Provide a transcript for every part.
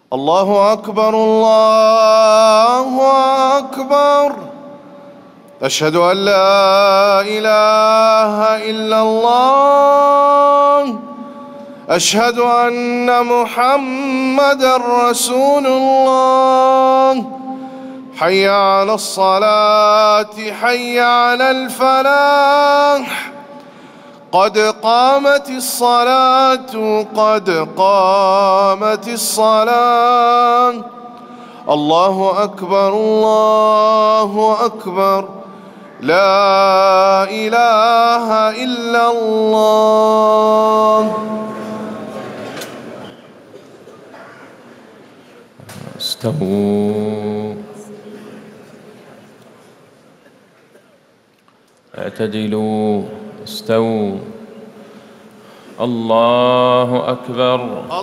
الله أكبر الله أكبر. أشهد أن لا إله إلا الله. أشهد أن محمدًا رسول الله. حي على الصلاة حي على الفلاح. قد قامت الصلاة قد قامت الصلاة. الله أكبر الله أكبر. لا إله إلا الله. استووا اعتدلوا استووا. الله أكبر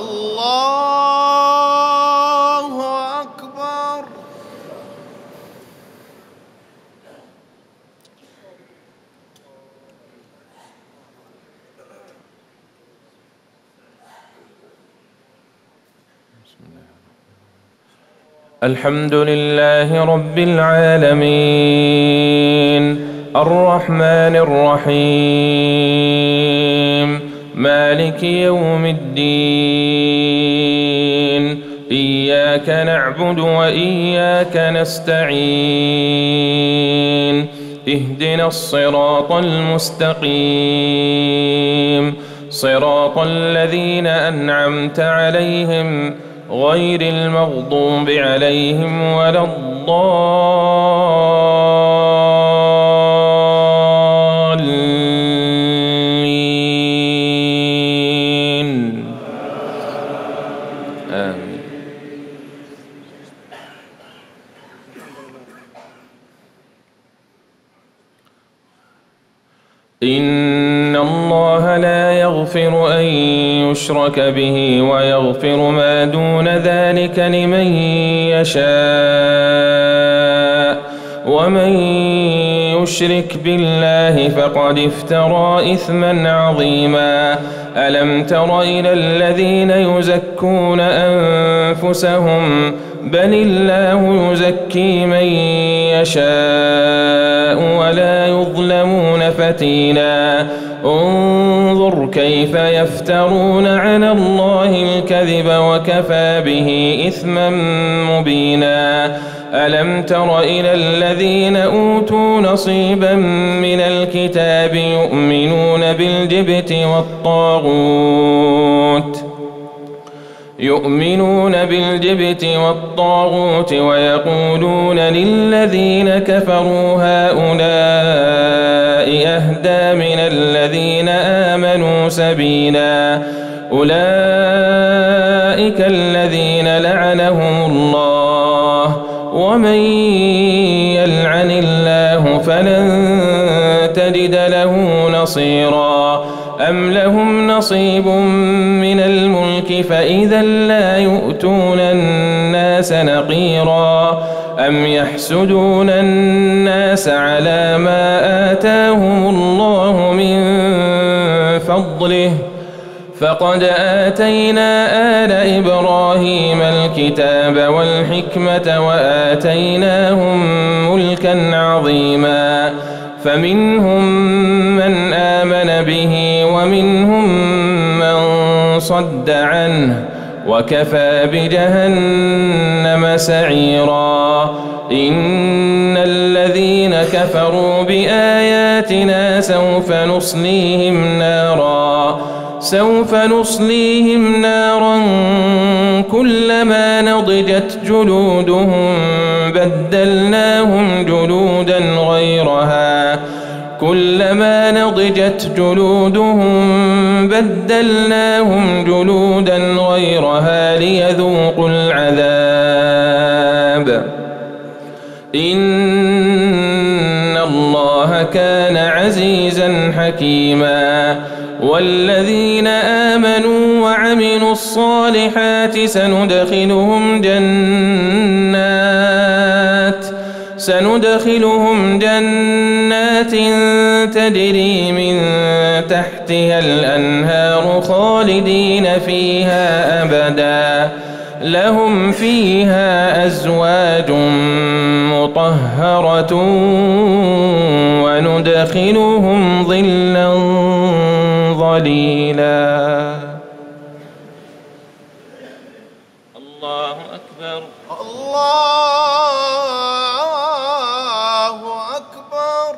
الله أكبر. الحمد لله رب العالمين الرحمن الرحيم مالك يوم الدين. إياك نعبد وإياك نستعين. اهدنا الصراط المستقيم صراط الذين أنعمت عليهم غير المغضوب عليهم ولا الضالين. آمين. إن الله لا يغفر أن يشرك به ويغفر ما دون ذلك لمن يشاء ومن يشرك بالله فقد افترى إثما عظيما. ألم تر إلى الذين يزكون أنفسهم بل الله يزكي من يشاء ولا يظلمون فتيلا. انظر كيف يفترون على الله الكذب وكفى به إثما مبينا. ألم تر إلى الذين أوتوا نصيبا من الكتاب يؤمنون بالجبت والطاغوت ويقولون للذين كفروا هؤلاء أهدى من الذين آمنوا سبيلا. أولئك الذين لعنهم الله ومن يلعن الله فلن تجد له نصيرا. أم لهم نصيب من الملك فإذا لا يؤتون الناس نقيرا. أم يحسدون الناس على ما آتاهم الله من فضله فقد آتينا آل إبراهيم الكتاب والحكمة وآتيناهم ملكا عظيما. فمنهم من آمن به ومنهم من صد عنه وكفى بجهنم سعيرا. إن الذين كفروا بآياتنا سوف نصليهم نارا كلما نضجت جلودهم بدلناهم جلودا غيرها ليذوقوا العذاب. إن الله كان عزيزا حكيما. والذين آمنوا وعملوا الصالحات سندخلهم جنات تجري من تحتها الأنهار خالدين فيها أبدا لهم فيها أزواج مطهرة وندخلهم ظلا ظليلا. الله أكبر. الله أكبر.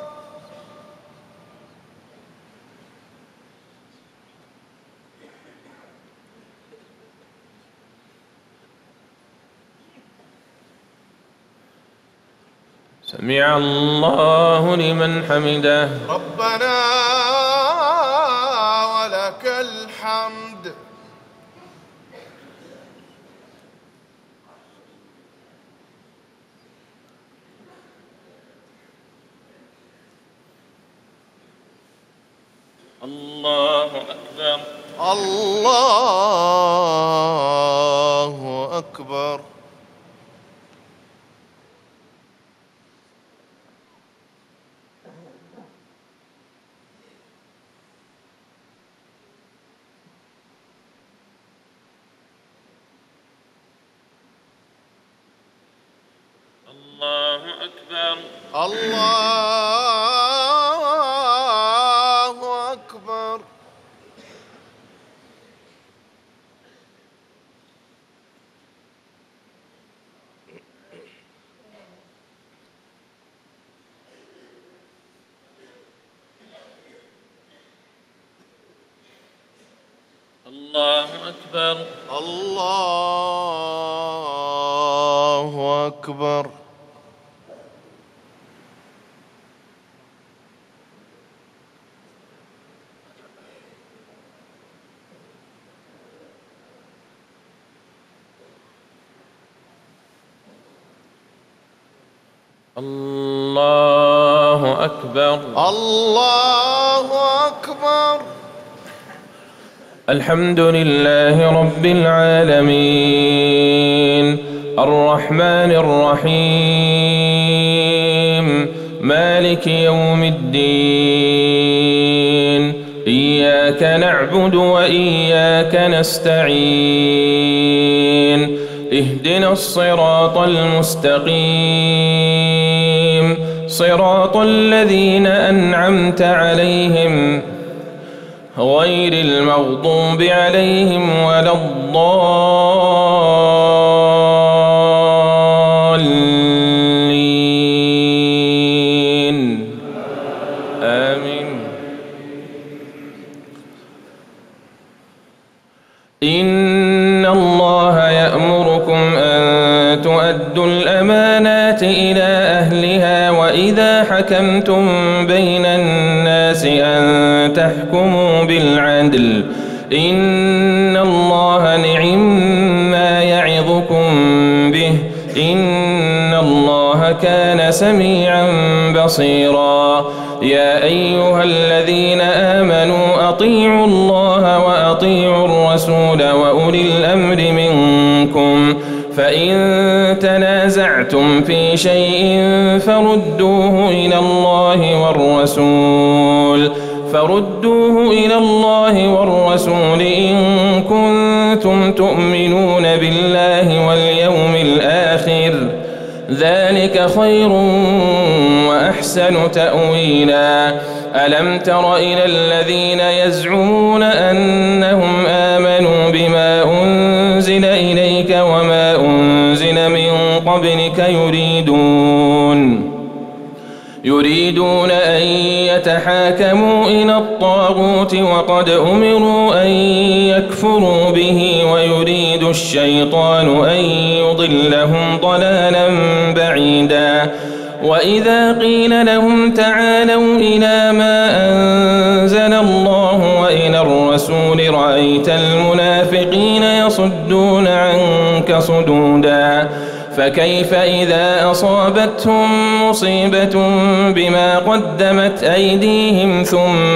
سمع الله لمن حمده. ربنا ولك الحمد. الله أكبر. الله أكبر. الله أكبر. الله أكبر. الله أكبر. الله أكبر. الله أكبر. الله أكبر. الحمد لله رب العالمين الرحمن الرحيم مالك يوم الدين إياك نعبد وإياك نستعين اهدنا الصراط المستقيم صراط الذين أنعمت عليهم غير المغضوب عليهم ولا الضالين آمين. إن الله يأمركم أن تؤدوا الأمانات إلى أهلها وإذا حكمتم بين الناس أن تحكموا بالعدل إن الله نعما يعظكم به إن الله كان سميعا بصيرا. يا أيها الذين آمنوا أطيعوا الله وأطيعوا الرسول وأولي الأمر منكم فإن تنازعتم في شيء فردوه إلى الله والرسول إن كنتم تؤمنون بالله واليوم الآخر ذلك خير وأحسن تأويلا. ألم تر إلى الذين يزعمون أنهم آمنوا بما أنزل إليك وما أنزل من قبلك يريدون أن يتحاكموا إلى الطاغوت وقد أمروا أن يكفروا به ويريد الشيطان أن يضلهم ضلالا بعيدا. وإذا قيل لهم تعالوا إلى ما أنزل الله وإلى الرسول رأيت المنافقين يصدون عنك صدودا. فكيف إذا أصابتهم مصيبة بما قدمت أيديهم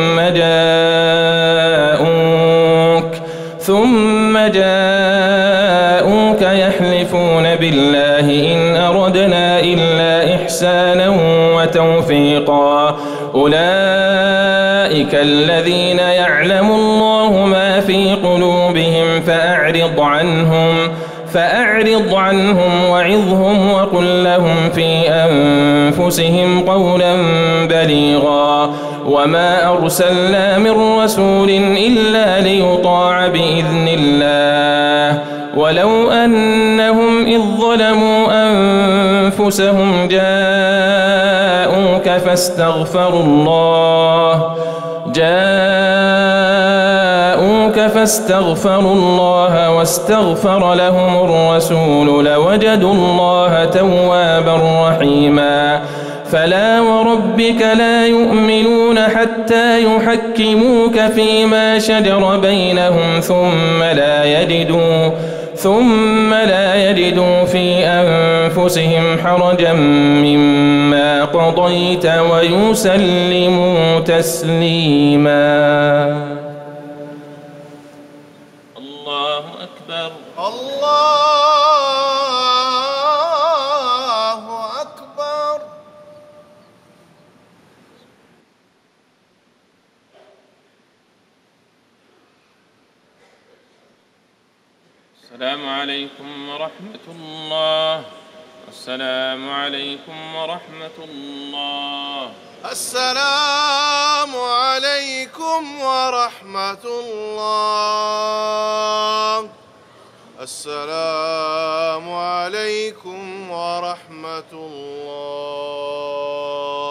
ثم جاءوك يحلفون بالله إن أردنا إلا إحسانا وتوفيقا. أولئك الذين يعلم الله ما في قلوبهم فأعرض عنهم وعظهم وقل لهم في أنفسهم قولا بليغا وما أرسلنا من رسول إلا ليطاع بإذن الله ولو أنهم إذ ظلموا أنفسهم جاءوك فاستغفروا الله واستغفر لهم الرسول لوجدوا الله توابا رحيما فلا وربك لا يؤمنون حتى يحكموك فيما شجر بينهم ثم لا يجدوا في أنفسهم حرجا مما قضيت ويسلموا تسليما. الله أكبر. الله أكبر. السلام عليكم ورحمة الله. السلام عليكم ورحمة الله. السلام عليكم ورحمة الله. السلام عليكم ورحمة الله.